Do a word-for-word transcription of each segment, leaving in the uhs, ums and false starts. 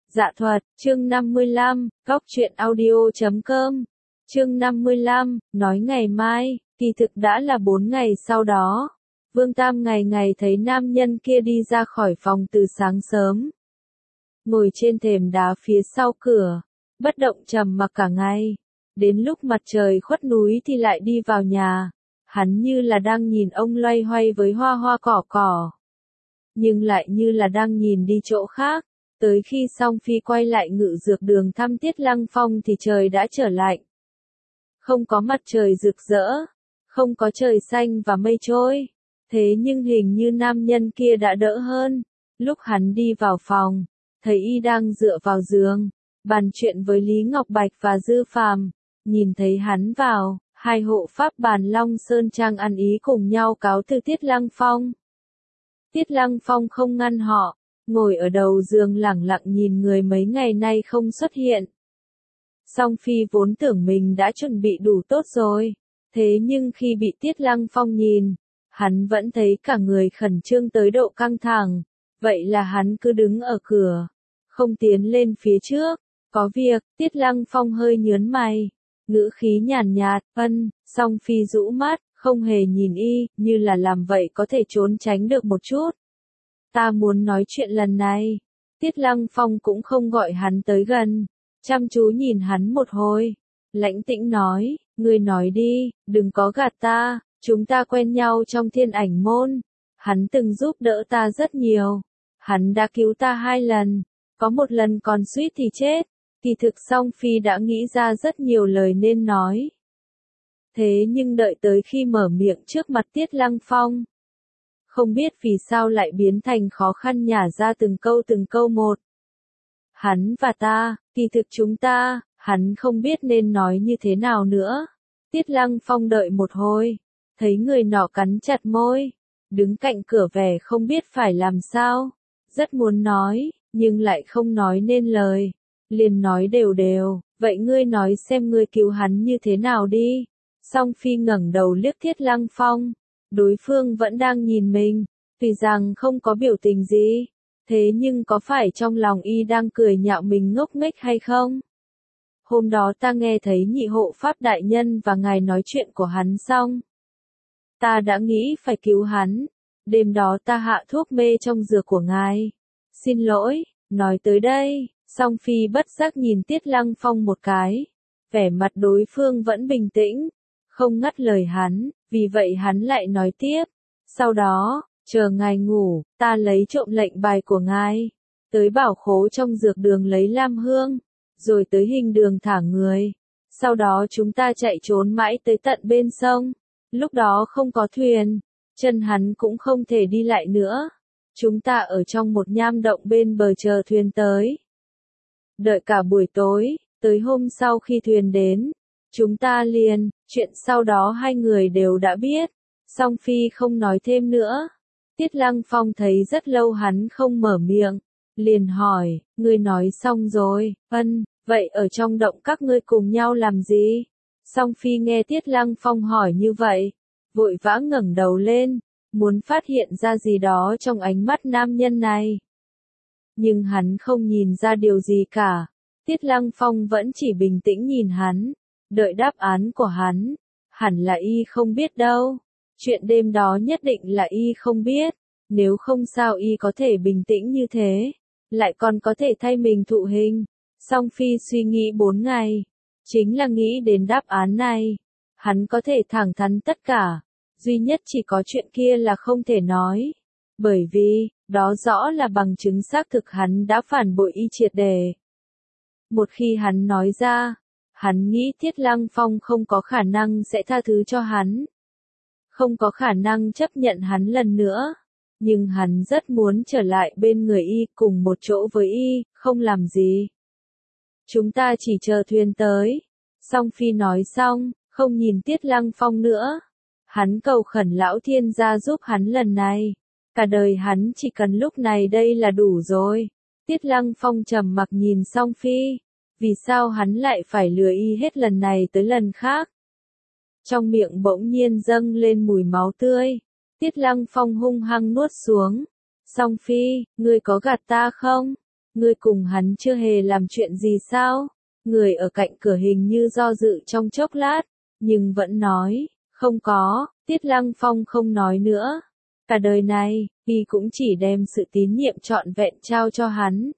Dạ thuật, chương năm mươi lăm, góc truyện audio chấm com. Chương năm mươi lăm, nói ngày mai, kỳ thực đã là bốn ngày sau đó. Vương Tam ngày ngày thấy nam nhân kia đi ra khỏi phòng từ sáng sớm. Ngồi trên thềm đá phía sau cửa, bất động trầm mặc cả ngày. Đến lúc mặt trời khuất núi thì lại đi vào nhà. Hắn như là đang nhìn ông loay hoay với hoa hoa cỏ cỏ. Nhưng lại như là đang nhìn đi chỗ khác. Tới khi Song Phi quay lại ngự dược đường thăm Tiết Lăng Phong thì trời đã trở lạnh. Không có mặt trời rực rỡ, không có trời xanh và mây trôi. Thế nhưng hình như nam nhân kia đã đỡ hơn. Lúc hắn đi vào phòng, thấy y đang dựa vào giường, bàn chuyện với Lý Ngọc Bạch và Dư Phàm. Nhìn thấy hắn vào, hai hộ pháp bàn Long Sơn Trang ăn ý cùng nhau cáo từ Tiết Lăng Phong. Tiết Lăng Phong không ngăn họ, ngồi ở đầu giường lẳng lặng nhìn người mấy ngày nay không xuất hiện. Song Phi vốn tưởng mình đã chuẩn bị đủ tốt rồi, thế nhưng khi bị Tiết Lăng Phong nhìn, hắn vẫn thấy cả người khẩn trương tới độ căng thẳng, vậy là hắn cứ đứng ở cửa, không tiến lên phía trước. Có việc, Tiết Lăng Phong hơi nhớn mày, ngữ khí nhàn nhạt, ân. Song Phi rũ mắt, không hề nhìn y, như là làm vậy có thể trốn tránh được một chút. Ta muốn nói chuyện lần này. Tiết Lăng Phong cũng không gọi hắn tới gần, chăm chú nhìn hắn một hồi, lãnh tĩnh nói, ngươi nói đi, đừng có gạt ta, chúng ta quen nhau trong Thiên Ảnh môn, hắn từng giúp đỡ ta rất nhiều, hắn đã cứu ta hai lần, có một lần còn suýt thì chết. Kỳ thực Song Phi đã nghĩ ra rất nhiều lời nên nói. Thế nhưng đợi tới khi mở miệng trước mặt Tiết Lăng Phong, không biết vì sao lại biến thành khó khăn nhả ra từng câu từng câu một. Hắn và ta, kỳ thực chúng ta, hắn không biết nên nói như thế nào nữa. Tiết Lăng Phong đợi một hồi, thấy người nọ cắn chặt môi, đứng cạnh cửa vẻ không biết phải làm sao, rất muốn nói, nhưng lại không nói nên lời, liền nói đều đều, vậy ngươi nói xem ngươi cứu hắn như thế nào đi. Song Phi ngẩng đầu liếc Tiết Lăng Phong. Đối phương vẫn đang nhìn mình, tuy rằng không có biểu tình gì, thế nhưng có phải trong lòng y đang cười nhạo mình ngốc nghếch hay không? Hôm đó ta nghe thấy nhị hộ pháp đại nhân và ngài nói chuyện của hắn xong. Ta đã nghĩ phải cứu hắn, đêm đó ta hạ thuốc mê trong dược của ngài. Xin lỗi, nói tới đây, Song Phi bất giác nhìn Tiết Lăng Phong một cái, vẻ mặt đối phương vẫn bình tĩnh, không ngắt lời hắn. Vì vậy hắn lại nói tiếp, sau đó, chờ ngài ngủ, ta lấy trộm lệnh bài của ngài, tới bảo khố trong dược đường lấy lam hương, rồi tới hình đường thả người, sau đó chúng ta chạy trốn mãi tới tận bên sông, lúc đó không có thuyền, chân hắn cũng không thể đi lại nữa, chúng ta ở trong một nham động bên bờ chờ thuyền tới. Đợi cả buổi tối, tới hôm sau khi thuyền đến, chúng ta liền, chuyện sau đó hai người đều đã biết. Song Phi không nói thêm nữa. Tiết Lăng Phong thấy rất lâu hắn không mở miệng, liền hỏi, ngươi nói xong rồi, ân, vậy ở trong động các ngươi cùng nhau làm gì? Song Phi nghe Tiết Lăng Phong hỏi như vậy, vội vã ngẩng đầu lên, muốn phát hiện ra gì đó trong ánh mắt nam nhân này. Nhưng hắn không nhìn ra điều gì cả. Tiết Lăng Phong vẫn chỉ bình tĩnh nhìn hắn, đợi đáp án của hắn. Hẳn là y không biết đâu. Chuyện đêm đó nhất định là y không biết. Nếu không sao y có thể bình tĩnh như thế, lại còn có thể thay mình thụ hình. Song Phi suy nghĩ bốn ngày, chính là nghĩ đến đáp án này. Hắn có thể thẳng thắn tất cả, duy nhất chỉ có chuyện kia là không thể nói. Bởi vì, đó rõ là bằng chứng xác thực hắn đã phản bội y triệt để. Một khi hắn nói ra, hắn nghĩ Tiết Lăng Phong không có khả năng sẽ tha thứ cho hắn. Không có khả năng chấp nhận hắn lần nữa. Nhưng hắn rất muốn trở lại bên người y, cùng một chỗ với y, không làm gì. Chúng ta chỉ chờ thuyền tới. Song Phi nói xong, không nhìn Tiết Lăng Phong nữa. Hắn cầu khẩn lão thiên gia giúp hắn lần này. Cả đời hắn chỉ cần lúc này đây là đủ rồi. Tiết Lăng Phong trầm mặc nhìn Song Phi. Vì sao hắn lại phải lừa y hết lần này tới lần khác? Trong miệng bỗng nhiên dâng lên mùi máu tươi. Tiết Lăng Phong hung hăng nuốt xuống. Song Phi, ngươi có gạt ta không? ngươi cùng hắn chưa hề làm chuyện gì sao? Người ở cạnh cửa hình như do dự trong chốc lát, nhưng vẫn nói, không có, Tiết Lăng Phong không nói nữa. Cả đời này, y cũng chỉ đem sự tín nhiệm trọn vẹn trao cho hắn.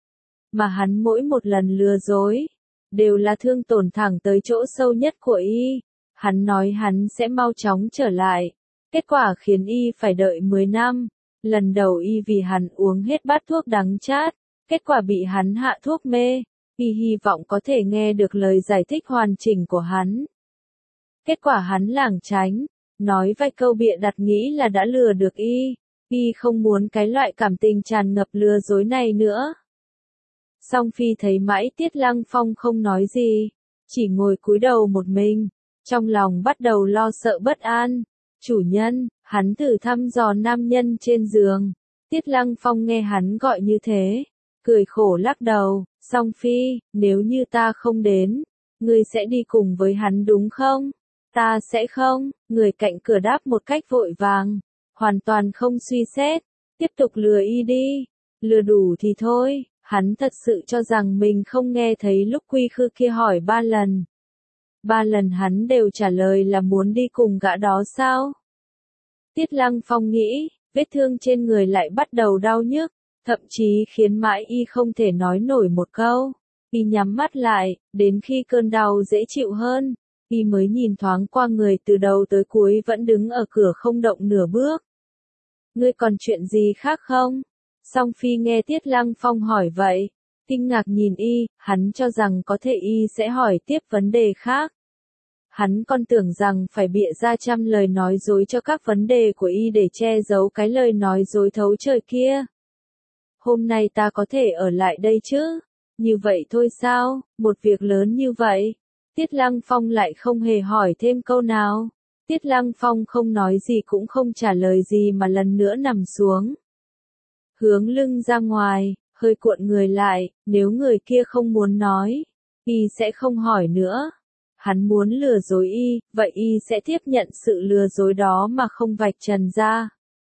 Mà hắn mỗi một lần lừa dối, đều là thương tổn thẳng tới chỗ sâu nhất của y. Hắn nói hắn sẽ mau chóng trở lại. Kết quả khiến y phải đợi mười năm. Lần đầu y vì hắn uống hết bát thuốc đắng chát. Kết quả bị hắn hạ thuốc mê. Y hy vọng có thể nghe được lời giải thích hoàn chỉnh của hắn. Kết quả hắn lảng tránh. Nói vài câu bịa đặt nghĩ là đã lừa được y. Y không muốn cái loại cảm tình tràn ngập lừa dối này nữa. Song Phi thấy mãi Tiết Lăng Phong không nói gì. Chỉ ngồi cúi đầu một mình. Trong lòng bắt đầu lo sợ bất an. Chủ nhân, hắn thử thăm dò nam nhân trên giường. Tiết Lăng Phong nghe hắn gọi như thế. Cười khổ lắc đầu. Song Phi, nếu như ta không đến, ngươi sẽ đi cùng với hắn đúng không? Ta sẽ không, người cạnh cửa đáp một cách vội vàng, hoàn toàn không suy xét, tiếp tục lừa y đi, lừa đủ thì thôi, hắn thật sự cho rằng mình không nghe thấy lúc Quy Khư kia hỏi ba lần. Ba lần hắn đều trả lời là muốn đi cùng gã đó sao? Tiết Lăng Phong nghĩ, vết thương trên người lại bắt đầu đau nhức, thậm chí khiến mãi y không thể nói nổi một câu. Y nhắm mắt lại, đến khi cơn đau dễ chịu hơn. Y mới nhìn thoáng qua người từ đầu tới cuối vẫn đứng ở cửa không động nửa bước. Ngươi còn chuyện gì khác không? Song Phi nghe Tiết Lăng Phong hỏi vậy, kinh ngạc nhìn y, hắn cho rằng có thể y sẽ hỏi tiếp vấn đề khác. Hắn còn tưởng rằng phải bịa ra trăm lời nói dối cho các vấn đề của y để che giấu cái lời nói dối thấu trời kia. Hôm nay ta có thể ở lại đây chứ? Như vậy thôi sao? Một việc lớn như vậy. Tiết Lăng Phong lại không hề hỏi thêm câu nào. Tiết Lăng Phong không nói gì cũng không trả lời gì mà lần nữa nằm xuống. Hướng lưng ra ngoài, hơi cuộn người lại, nếu người kia không muốn nói, y sẽ không hỏi nữa. Hắn muốn lừa dối y, vậy y sẽ tiếp nhận sự lừa dối đó mà không vạch trần ra.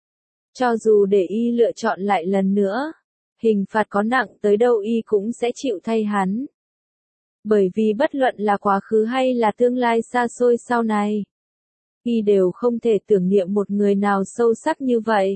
Cho dù để y lựa chọn lại lần nữa, hình phạt có nặng tới đâu y cũng sẽ chịu thay hắn. Bởi vì bất luận là quá khứ hay là tương lai xa xôi sau này, y đều không thể tưởng niệm một người nào sâu sắc như vậy.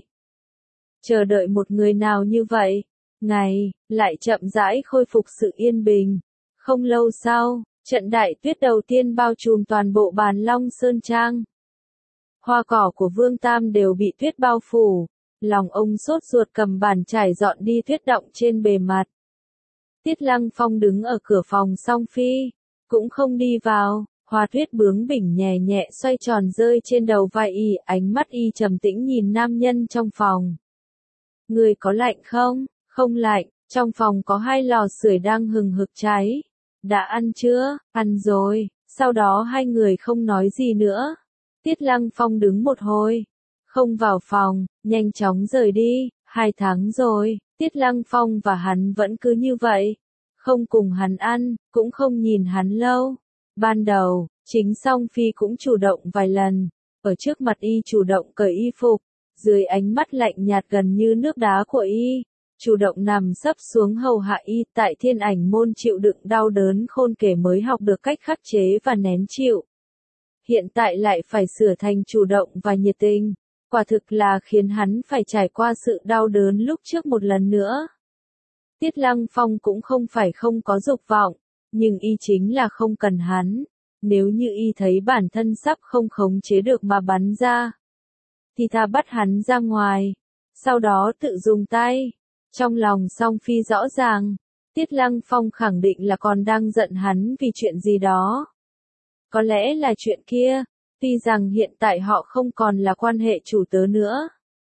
Chờ đợi một người nào như vậy, ngày, lại chậm rãi khôi phục sự yên bình. Không lâu sau, trận đại tuyết đầu tiên bao trùm toàn bộ Bàn Long Sơn Trang. Hoa cỏ của Vương Tam đều bị tuyết bao phủ, lòng ông sốt ruột cầm bàn chải dọn đi tuyết động trên bề mặt. Tiết Lăng Phong đứng ở cửa phòng Song Phi, cũng không đi vào, hoa tuyết bướng bỉnh nhẹ nhẹ xoay tròn rơi trên đầu vai y, ánh mắt y trầm tĩnh nhìn nam nhân trong phòng. Người có lạnh không? Không lạnh, trong phòng có hai lò sưởi đang hừng hực cháy. Đã ăn chưa? Ăn rồi, sau đó hai người không nói gì nữa. Tiết Lăng Phong đứng một hồi, không vào phòng, nhanh chóng rời đi, hai tháng rồi, Tiết Lăng Phong và hắn vẫn cứ như vậy. Không cùng hắn ăn, cũng không nhìn hắn lâu. Ban đầu, chính Song Phi cũng chủ động vài lần, ở trước mặt y chủ động cởi y phục, dưới ánh mắt lạnh nhạt gần như nước đá của y, chủ động nằm sấp xuống hầu hạ y. Tại Thiên Ảnh môn chịu đựng đau đớn khôn kể mới học được cách khắc chế và nén chịu. Hiện tại lại phải sửa thành chủ động và nhiệt tình, quả thực là khiến hắn phải trải qua sự đau đớn lúc trước một lần nữa. Tiết Lăng Phong cũng không phải không có dục vọng, nhưng y chính là không cần hắn. Nếu như y thấy bản thân sắp không khống chế được mà bắn ra, thì thà bắt hắn ra ngoài, sau đó tự dùng tay. Trong lòng Song Phi rõ ràng, Tiết Lăng Phong khẳng định là còn đang giận hắn vì chuyện gì đó. Có lẽ là chuyện kia, tuy rằng hiện tại họ không còn là quan hệ chủ tớ nữa.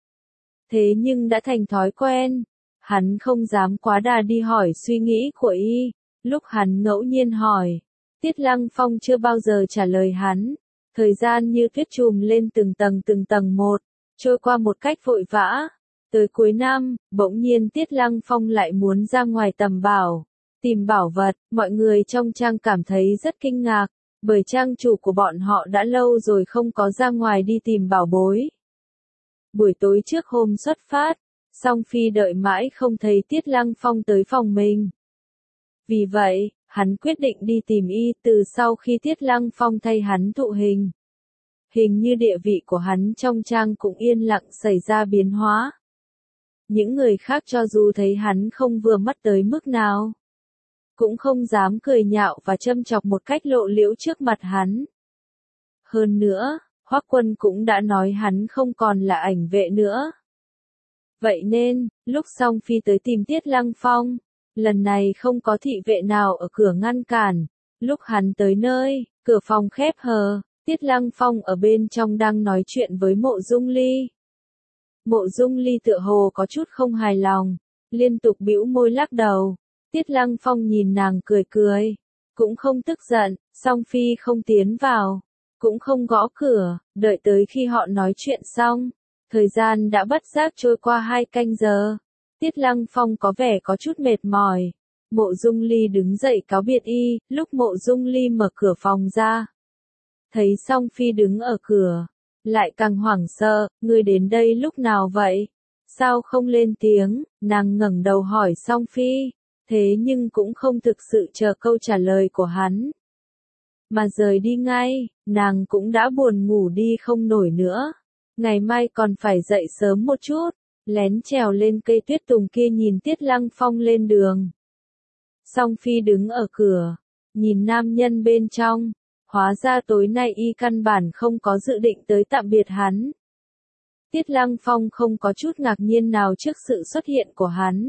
Thế nhưng đã thành thói quen, hắn không dám quá đà đi hỏi suy nghĩ của y. Lúc hắn ngẫu nhiên hỏi, Tiết Lăng Phong chưa bao giờ trả lời hắn. Thời gian như tuyết trùm lên từng tầng từng tầng một, trôi qua một cách vội vã. Tới cuối năm, bỗng nhiên Tiết Lăng Phong lại muốn ra ngoài tầm bảo, tìm bảo vật. Mọi người trong trang cảm thấy rất kinh ngạc, bởi trang chủ của bọn họ đã lâu rồi không có ra ngoài đi tìm bảo bối. Buổi tối trước hôm xuất phát, Song Phi đợi mãi không thấy Tiết Lăng Phong tới phòng mình. Vì vậy, hắn quyết định đi tìm y. Từ sau khi Tiết Lăng Phong thay hắn thụ hình, hình như địa vị của hắn trong trang cũng yên lặng xảy ra biến hóa. Những người khác cho dù thấy hắn không vừa mắt tới mức nào, cũng không dám cười nhạo và châm chọc một cách lộ liễu trước mặt hắn. Hơn nữa, Hoắc Quân cũng đã nói hắn không còn là ảnh vệ nữa. Vậy nên, lúc Song Phi tới tìm Tiết Lăng Phong, lần này không có thị vệ nào ở cửa ngăn cản. Lúc hắn tới nơi, cửa phòng khép hờ, Tiết Lăng Phong ở bên trong đang nói chuyện với Mộ Dung Ly. Mộ Dung Ly tựa hồ có chút không hài lòng, liên tục bĩu môi lắc đầu. Tiết Lăng Phong nhìn nàng cười cười, cũng không tức giận. Song Phi không tiến vào, cũng không gõ cửa, đợi tới khi họ nói chuyện xong. Thời gian đã bất giác trôi qua hai canh giờ. Tiết Lăng Phong có vẻ có chút mệt mỏi. Mộ Dung Ly đứng dậy cáo biệt y. Lúc Mộ Dung Ly mở cửa phòng ra, thấy Song Phi đứng ở cửa, lại càng hoảng sợ. Ngươi đến đây lúc nào vậy? Sao không lên tiếng? Nàng ngẩng đầu hỏi Song Phi, thế nhưng cũng không thực sự chờ câu trả lời của hắn, mà rời đi ngay. Nàng cũng đã buồn ngủ đi không nổi nữa. Ngày mai còn phải dậy sớm một chút, lén trèo lên cây tuyết tùng kia nhìn Tiết Lăng Phong lên đường. Song Phi đứng ở cửa, nhìn nam nhân bên trong, hóa ra tối nay y căn bản không có dự định tới tạm biệt hắn. Tiết Lăng Phong không có chút ngạc nhiên nào trước sự xuất hiện của hắn.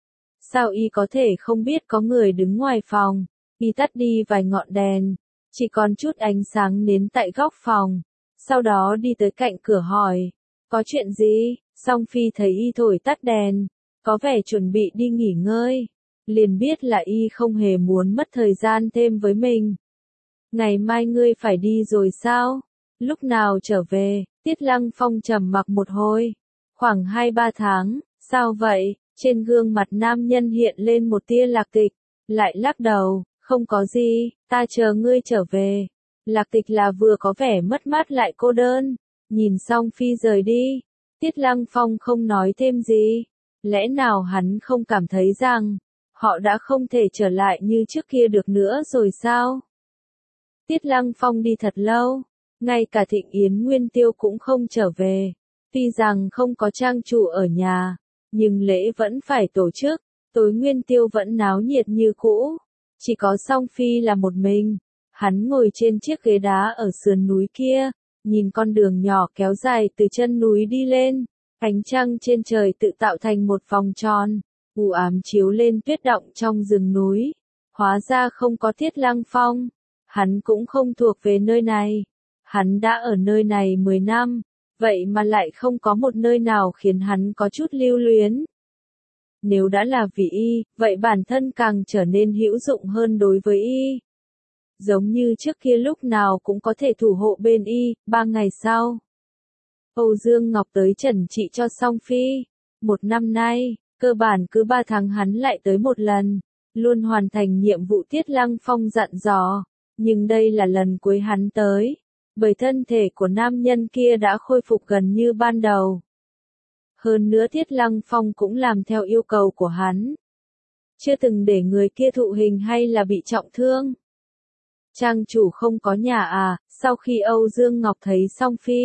Sao y có thể không biết có người đứng ngoài phòng? Y tắt đi vài ngọn đèn, chỉ còn chút ánh sáng nến tại góc phòng. Sau đó đi tới cạnh cửa hỏi, có chuyện gì? Song Phi thấy y thổi tắt đèn, có vẻ chuẩn bị đi nghỉ ngơi, liền biết là y không hề muốn mất thời gian thêm với mình. Ngày mai ngươi phải đi rồi sao? Lúc nào trở về? Tiết Lăng Phong trầm mặc một hồi, khoảng hai ba tháng. Sao vậy? Trên gương mặt nam nhân hiện lên một tia lạc tịch, lại lắc đầu, không có gì, ta chờ ngươi trở về. Lạc tịch là vừa có vẻ mất mát lại cô đơn. Nhìn Song Phi rời đi, Tiết Lăng Phong không nói thêm gì. Lẽ nào hắn không cảm thấy rằng họ đã không thể trở lại như trước kia được nữa rồi sao? Tiết Lăng Phong đi thật lâu, ngay cả Thịnh Yến Nguyên Tiêu cũng không trở về. Tuy rằng không có trang chủ ở nhà, nhưng lễ vẫn phải tổ chức. Tối Nguyên Tiêu vẫn náo nhiệt như cũ, chỉ có Song Phi là một mình. Hắn ngồi trên chiếc ghế đá ở sườn núi kia, nhìn con đường nhỏ kéo dài từ chân núi đi lên. Ánh trăng trên trời tự tạo thành một vòng tròn, u ám chiếu lên tuyết động trong rừng núi. Hóa ra không có Tiết Lăng Phong, hắn cũng không thuộc về nơi này. Hắn đã ở nơi này mười năm, vậy mà lại không có một nơi nào khiến hắn có chút lưu luyến. Nếu đã là vì y, vậy bản thân càng trở nên hữu dụng hơn đối với y. Giống như trước kia lúc nào cũng có thể thủ hộ bên y. Ba ngày sau, Âu Dương Ngọc tới trần trị cho Song Phi. Một năm nay, cơ bản cứ ba tháng hắn lại tới một lần, luôn hoàn thành nhiệm vụ Tiết Lăng Phong dặn dò. Nhưng đây là lần cuối hắn tới, bởi thân thể của nam nhân kia đã khôi phục gần như ban đầu. Hơn nữa Tiết Lăng Phong cũng làm theo yêu cầu của hắn, chưa từng để người kia thụ hình hay là bị trọng thương. Trang chủ không có nhà à? Sau khi Âu Dương Ngọc thấy Song Phi,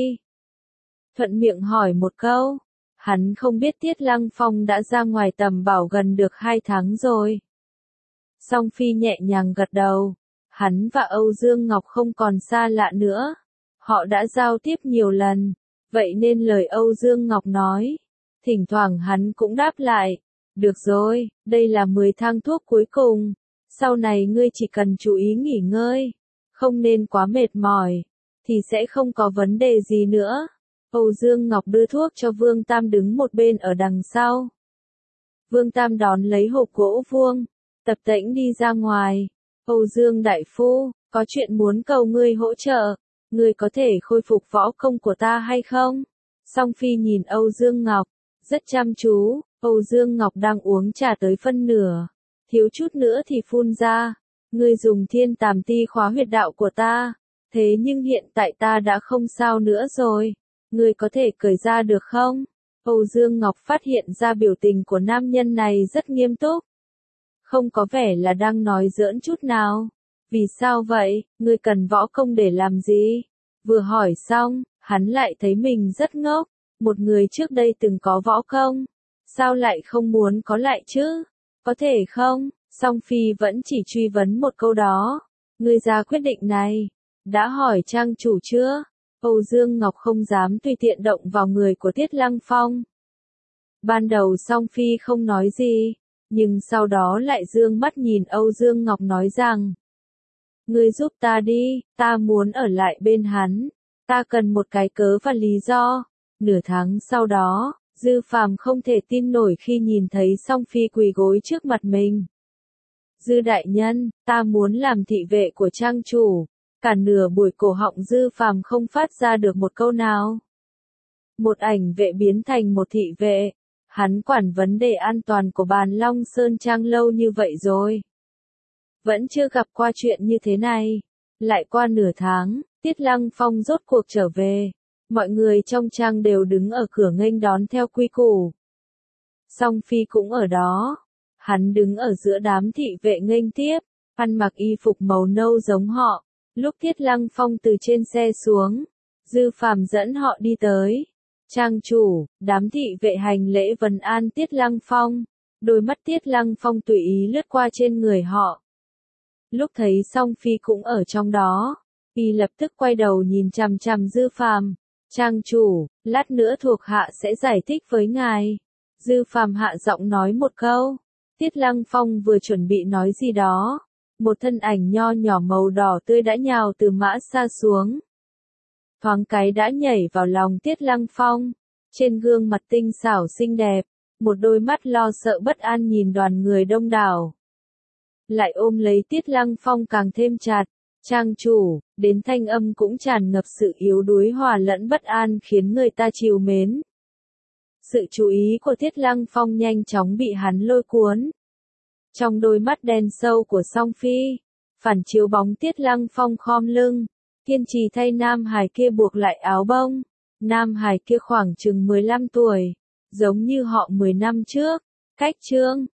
thuận miệng hỏi một câu. Hắn không biết Tiết Lăng Phong đã ra ngoài tầm bảo gần được hai tháng rồi. Song Phi nhẹ nhàng gật đầu. Hắn và Âu Dương Ngọc không còn xa lạ nữa. Họ đã giao tiếp nhiều lần, vậy nên lời Âu Dương Ngọc nói, thỉnh thoảng hắn cũng đáp lại. Được rồi, đây là mười thang thuốc cuối cùng. Sau này ngươi chỉ cần chú ý nghỉ ngơi, không nên quá mệt mỏi, thì sẽ không có vấn đề gì nữa. Âu Dương Ngọc đưa thuốc cho Vương Tam đứng một bên ở đằng sau. Vương Tam đón lấy hộp gỗ vuông, tập tễnh đi ra ngoài. Âu Dương đại phu, có chuyện muốn cầu ngươi hỗ trợ. Ngươi có thể khôi phục võ công của ta hay không? Song Phi nhìn Âu Dương Ngọc, rất chăm chú. Âu Dương Ngọc đang uống trà tới phân nửa, thiếu chút nữa thì phun ra. Ngươi dùng thiên tàm ti khóa huyệt đạo của ta, thế nhưng hiện tại ta đã không sao nữa rồi. Ngươi có thể cởi ra được không? Âu Dương Ngọc phát hiện ra biểu tình của nam nhân này rất nghiêm túc. Không có vẻ là đang nói giỡn chút nào. Vì sao vậy, ngươi cần võ công để làm gì? Vừa hỏi xong, hắn lại thấy mình rất ngốc. Một người trước đây từng có võ công. Sao lại không muốn có lại chứ? Có thể không? Song Phi vẫn chỉ truy vấn một câu đó. Ngươi ra quyết định này. Đã hỏi trang chủ chưa? Âu Dương Ngọc không dám tùy tiện động vào người của Tiết Lăng Phong. Ban đầu Song Phi không nói gì, nhưng sau đó lại dương mắt nhìn Âu Dương Ngọc nói rằng: Ngươi giúp ta đi, ta muốn ở lại bên hắn, ta cần một cái cớ và lý do. Nửa tháng sau đó, Dư Phàm không thể tin nổi khi nhìn thấy Song Phi quỳ gối trước mặt mình. Dư đại nhân, ta muốn làm thị vệ của trang chủ. Cả nửa buổi cổ họng Dư Phàm không phát ra được một câu nào. Một ảnh vệ biến thành một thị vệ. Hắn quản vấn đề an toàn của bàn Long Sơn Trang lâu như vậy rồi. Vẫn chưa gặp qua chuyện như thế này. Lại qua nửa tháng, Tiết Lăng Phong rốt cuộc trở về. Mọi người trong trang đều đứng ở cửa nghênh đón theo quy củ. Song Phi cũng ở đó. Hắn đứng ở giữa đám thị vệ nghênh tiếp, ăn mặc y phục màu nâu giống họ. Lúc Tiết Lăng Phong từ trên xe xuống, Dư Phàm dẫn họ đi tới. Trang chủ, đám thị vệ hành lễ vần an Tiết Lăng Phong. Đôi mắt Tiết Lăng Phong tùy ý lướt qua trên người họ. Lúc thấy Song Phi cũng ở trong đó, y lập tức quay đầu nhìn chằm chằm Dư Phàm. Trang chủ, lát nữa thuộc hạ sẽ giải thích với ngài. Dư Phàm hạ giọng nói một câu. Tiết Lăng Phong vừa chuẩn bị nói gì đó. Một thân ảnh nho nhỏ màu đỏ tươi đã nhào từ mã xa xuống. Thoáng cái đã nhảy vào lòng Tiết Lăng Phong. Trên gương mặt tinh xảo xinh đẹp, một đôi mắt lo sợ bất an nhìn đoàn người đông đảo. Lại ôm lấy Tiết Lăng Phong càng thêm chặt. Trang chủ, đến thanh âm cũng tràn ngập sự yếu đuối hòa lẫn bất an khiến người ta trìu mến. Sự chú ý của Tiết Lăng Phong nhanh chóng bị hắn lôi cuốn. Trong đôi mắt đen sâu của Song Phi, phản chiếu bóng Tiết Lăng Phong khom lưng, kiên trì thay nam hài kia buộc lại áo bông. Nam hài kia khoảng chừng mười lăm tuổi, giống như họ mười năm trước. Cách chương